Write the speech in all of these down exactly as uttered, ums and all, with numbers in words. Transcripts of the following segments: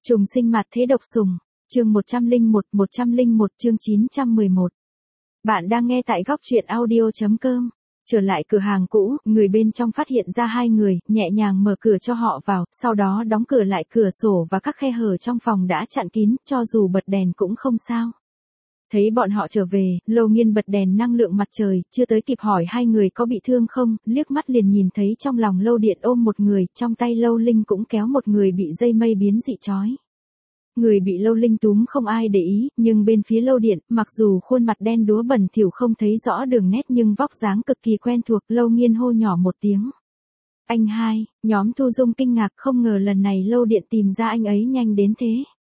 Trùng sinh mặt thế độc sùng, chương một trăm lẻ một, một trăm lẻ một chương chín trăm mười một. Bạn đang nghe tại góc truyện audio.com. Trở lại cửa hàng cũ, người bên trong phát hiện ra hai người, nhẹ nhàng mở cửa cho họ vào, sau đó đóng cửa lại, cửa sổ và các khe hở trong phòng đã chặn kín, cho dù bật đèn cũng không sao. Thấy bọn họ trở về, Lâu Nghiên bật đèn năng lượng mặt trời, chưa tới kịp hỏi hai người có bị thương không, liếc mắt liền nhìn thấy trong lòng Lâu Điện ôm một người, trong tay Lâu Linh cũng kéo một người bị dây mây biến dị trói. Người bị Lâu Linh túm không ai để ý, nhưng bên phía Lâu Điện, mặc dù khuôn mặt đen đúa bẩn thỉu không thấy rõ đường nét nhưng vóc dáng cực kỳ quen thuộc, Lâu Nghiên hô nhỏ một tiếng. Anh hai, nhóm Thu Dung kinh ngạc không ngờ lần này Lâu Điện tìm ra anh ấy nhanh đến thế.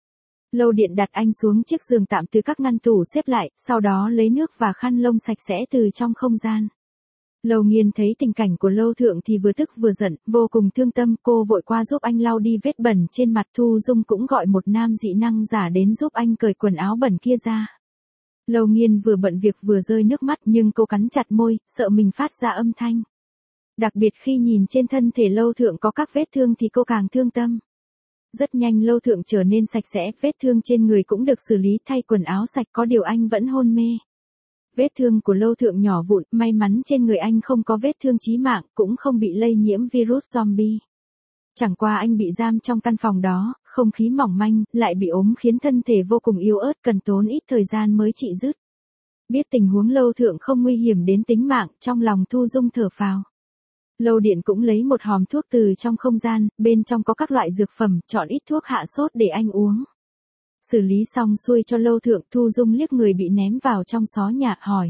Lâu Điện đặt anh xuống chiếc giường tạm từ các ngăn tủ xếp lại, sau đó lấy nước và khăn lông sạch sẽ từ trong không gian. Lâu Nghiên thấy tình cảnh của Lâu Thượng thì vừa tức vừa giận, vô cùng thương tâm, cô vội qua giúp anh lau đi vết bẩn trên mặt. Thu Dung cũng gọi một nam dị năng giả đến giúp anh cởi quần áo bẩn kia ra. Lâu Nghiên vừa bận việc vừa rơi nước mắt nhưng cô cắn chặt môi, sợ mình phát ra âm thanh. Đặc biệt khi nhìn trên thân thể Lâu Thượng có các vết thương thì cô càng thương tâm. Rất nhanh Lâu Thượng trở nên sạch sẽ, vết thương trên người cũng được xử lý, thay quần áo sạch, có điều anh vẫn hôn mê. Vết thương của Lâu Thượng nhỏ vụn, may mắn trên người anh không có vết thương chí mạng, cũng không bị lây nhiễm virus zombie. Chẳng qua anh bị giam trong căn phòng đó, không khí mỏng manh, lại bị ốm khiến thân thể vô cùng yếu ớt, cần tốn ít thời gian mới trị dứt. Biết tình huống Lâu Thượng không nguy hiểm đến tính mạng, trong lòng Thu Dung thở phào. Lâu Điện cũng lấy một hòm thuốc từ trong không gian, bên trong có các loại dược phẩm, chọn ít thuốc hạ sốt để anh uống. Xử lý xong xuôi cho Lâu Thượng, Thu Dung liếc người bị ném vào trong xó nhà, hỏi.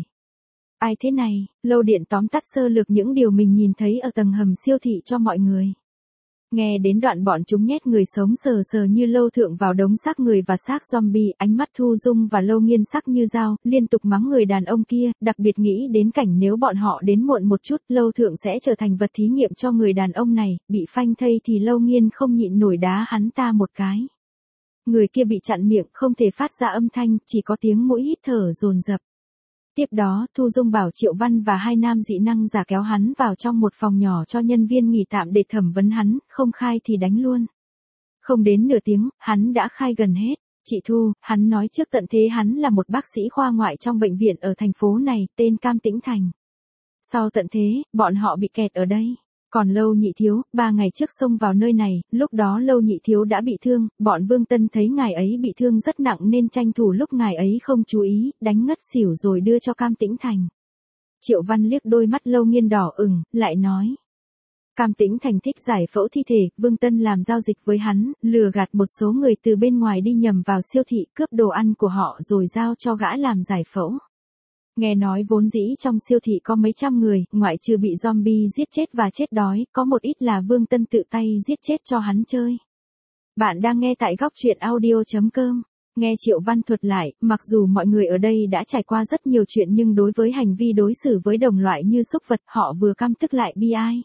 Ai thế này? Lâu Điện tóm tắt sơ lược những điều mình nhìn thấy ở tầng hầm siêu thị cho mọi người. Nghe đến đoạn bọn chúng nhét người sống sờ sờ như Lâu Thượng vào đống xác người và xác zombie, ánh mắt Thu Dung và Lâu Nghiên sắc như dao, liên tục mắng người đàn ông kia, đặc biệt nghĩ đến cảnh nếu bọn họ đến muộn một chút, Lâu Thượng sẽ trở thành vật thí nghiệm cho người đàn ông này, bị phanh thây thì Lâu Nghiên không nhịn nổi đá hắn ta một cái. Người kia bị chặn miệng, không thể phát ra âm thanh, chỉ có tiếng mũi hít thở dồn dập. Tiếp đó, Thu Dung bảo Triệu Văn và hai nam dị năng giả kéo hắn vào trong một phòng nhỏ cho nhân viên nghỉ tạm để thẩm vấn hắn, không khai thì đánh luôn. Không đến nửa tiếng, hắn đã khai gần hết. Chị Thu, hắn nói trước tận thế hắn là một bác sĩ khoa ngoại trong bệnh viện ở thành phố này, tên Cam Tĩnh Thành. Sau tận thế, bọn họ bị kẹt ở đây. Còn Lâu Nhị Thiếu, ba ngày trước xông vào nơi này, lúc đó Lâu Nhị Thiếu đã bị thương, bọn Vương Tân thấy ngài ấy bị thương rất nặng nên tranh thủ lúc ngài ấy không chú ý, đánh ngất xỉu rồi đưa cho Cam Tĩnh Thành. Triệu Văn liếc đôi mắt Lâu Nghiên đỏ ửng, lại nói. Cam Tĩnh Thành thích giải phẫu thi thể, Vương Tân làm giao dịch với hắn, lừa gạt một số người từ bên ngoài đi nhầm vào siêu thị, cướp đồ ăn của họ rồi giao cho gã làm giải phẫu. Nghe nói vốn dĩ trong siêu thị có mấy trăm người, ngoại trừ bị zombie giết chết và chết đói, có một ít là Vương Tân tự tay giết chết cho hắn chơi. Bạn đang nghe tại góc truyện audio.com. Nghe Triệu Văn thuật lại, mặc dù mọi người ở đây đã trải qua rất nhiều chuyện nhưng đối với hành vi đối xử với đồng loại như súc vật, họ vừa căm tức lại bi ai.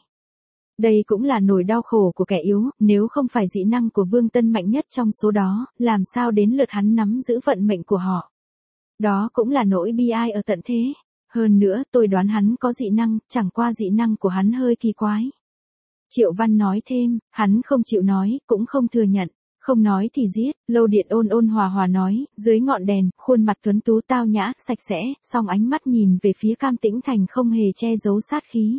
Đây cũng là nỗi đau khổ của kẻ yếu, nếu không phải dị năng của Vương Tân mạnh nhất trong số đó, làm sao đến lượt hắn nắm giữ vận mệnh của họ. Đó cũng là nỗi bi ai ở tận thế. Hơn nữa, tôi đoán hắn có dị năng, chẳng qua dị năng của hắn hơi kỳ quái. Triệu Văn nói thêm, hắn không chịu nói, cũng không thừa nhận. Không nói thì giết, Lâu Điện ôn ôn hòa hòa nói, dưới ngọn đèn, khuôn mặt tuấn tú tao nhã, sạch sẽ, song ánh mắt nhìn về phía Cam Tĩnh Thành không hề che giấu sát khí.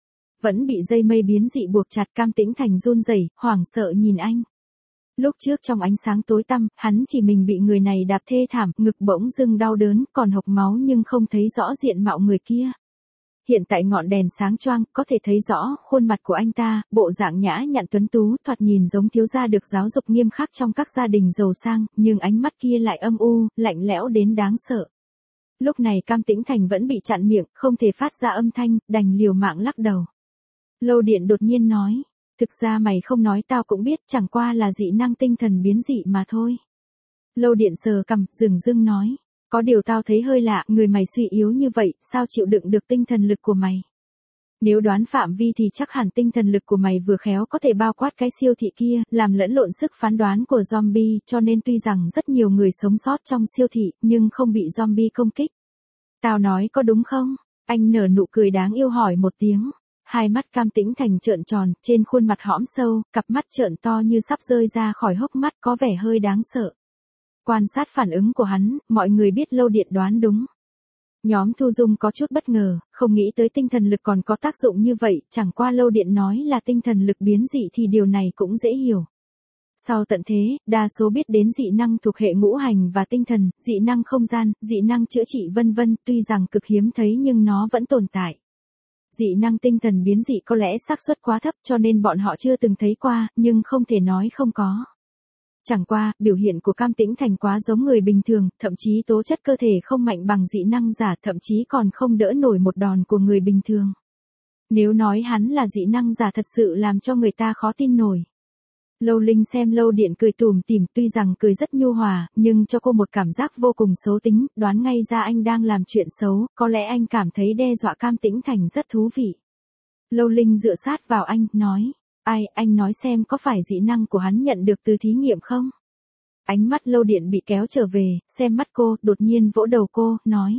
Vẫn bị dây mây biến dị buộc chặt, Cam Tĩnh Thành run rẩy, hoảng sợ nhìn anh. Lúc trước trong ánh sáng tối tăm, hắn chỉ mình bị người này đạp thê thảm, ngực bỗng dưng đau đớn, còn hộc máu nhưng không thấy rõ diện mạo người kia. Hiện tại ngọn đèn sáng choang, có thể thấy rõ khuôn mặt của anh ta, bộ dạng nhã nhặn tuấn tú, thoạt nhìn giống thiếu gia được giáo dục nghiêm khắc trong các gia đình giàu sang, nhưng ánh mắt kia lại âm u, lạnh lẽo đến đáng sợ. Lúc này Cam Tĩnh Thành vẫn bị chặn miệng, không thể phát ra âm thanh, đành liều mạng lắc đầu. Lâu Điện đột nhiên nói. Thực ra mày không nói tao cũng biết, chẳng qua là dị năng tinh thần biến dị mà thôi. Lâu Điện sờ cằm, dửng dưng nói. Có điều tao thấy hơi lạ, người mày suy yếu như vậy, sao chịu đựng được tinh thần lực của mày? Nếu đoán phạm vi thì chắc hẳn tinh thần lực của mày vừa khéo có thể bao quát cái siêu thị kia, làm lẫn lộn sức phán đoán của zombie, cho nên tuy rằng rất nhiều người sống sót trong siêu thị, nhưng không bị zombie công kích. Tao nói có đúng không? Anh nở nụ cười đáng yêu hỏi một tiếng. hai mắt Cam Tĩnh Thành trợn tròn, trên khuôn mặt hõm sâu, cặp mắt trợn to như sắp rơi ra khỏi hốc mắt có vẻ hơi đáng sợ. Quan sát phản ứng của hắn, mọi người biết Lâu Điện đoán đúng. Nhóm Thu Dung có chút bất ngờ, không nghĩ tới tinh thần lực còn có tác dụng như vậy, chẳng qua Lâu Điện nói là tinh thần lực biến dị thì điều này cũng dễ hiểu. Sau tận thế, đa số biết đến dị năng thuộc hệ ngũ hành và tinh thần, dị năng không gian, dị năng chữa trị vân vân, tuy rằng cực hiếm thấy nhưng nó vẫn tồn tại. Dị năng tinh thần biến dị có lẽ xác suất quá thấp cho nên bọn họ chưa từng thấy qua, nhưng không thể nói không có. Chẳng qua, biểu hiện của Cam Tĩnh Thành quá giống người bình thường, thậm chí tố chất cơ thể không mạnh bằng dị năng giả, thậm chí còn không đỡ nổi một đòn của người bình thường. Nếu nói hắn là dị năng giả thật sự làm cho người ta khó tin nổi. Lâu Linh xem Lâu Điện cười tủm tỉm, tuy rằng cười rất nhu hòa, nhưng cho cô một cảm giác vô cùng xấu tính, đoán ngay ra anh đang làm chuyện xấu, có lẽ anh cảm thấy đe dọa Cam Tĩnh Thành rất thú vị. Lâu Linh dựa sát vào anh, nói, ai, anh nói xem có phải dị năng của hắn nhận được từ thí nghiệm không? Ánh mắt Lâu Điện bị kéo trở về, xem mắt cô, đột nhiên vỗ đầu cô, nói.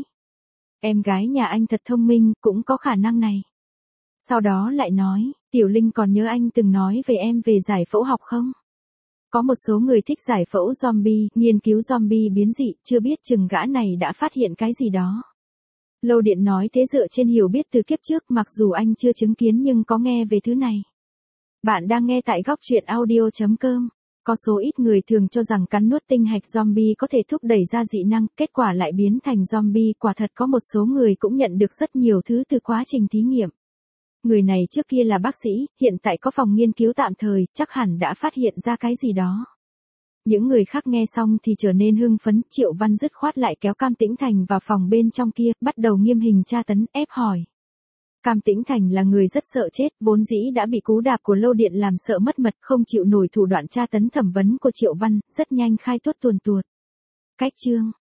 Em gái nhà anh thật thông minh, cũng có khả năng này. Sau đó lại nói, Tiểu Linh còn nhớ anh từng nói về em về giải phẫu học không? Có một số người thích giải phẫu zombie, nghiên cứu zombie biến dị, chưa biết chừng gã này đã phát hiện cái gì đó. Lâu Điện nói thế dựa trên hiểu biết từ kiếp trước, mặc dù anh chưa chứng kiến nhưng có nghe về thứ này. Bạn đang nghe tại góc truyện audio chấm com. Có số ít người thường cho rằng cắn nuốt tinh hạch zombie có thể thúc đẩy ra dị năng, kết quả lại biến thành zombie, quả thật có một số người cũng nhận được rất nhiều thứ từ quá trình thí nghiệm. Người này trước kia là bác sĩ, hiện tại có phòng nghiên cứu tạm thời, chắc hẳn đã phát hiện ra cái gì đó. Những người khác nghe xong thì trở nên hưng phấn, Triệu Văn dứt khoát lại kéo Cam Tĩnh Thành vào phòng bên trong kia, bắt đầu nghiêm hình tra tấn, ép hỏi. Cam Tĩnh Thành là người rất sợ chết, vốn dĩ đã bị cú đạp của Lâu Điện làm sợ mất mật, không chịu nổi thủ đoạn tra tấn thẩm vấn của Triệu Văn, rất nhanh khai tuốt tuồn tuột. Cách chương,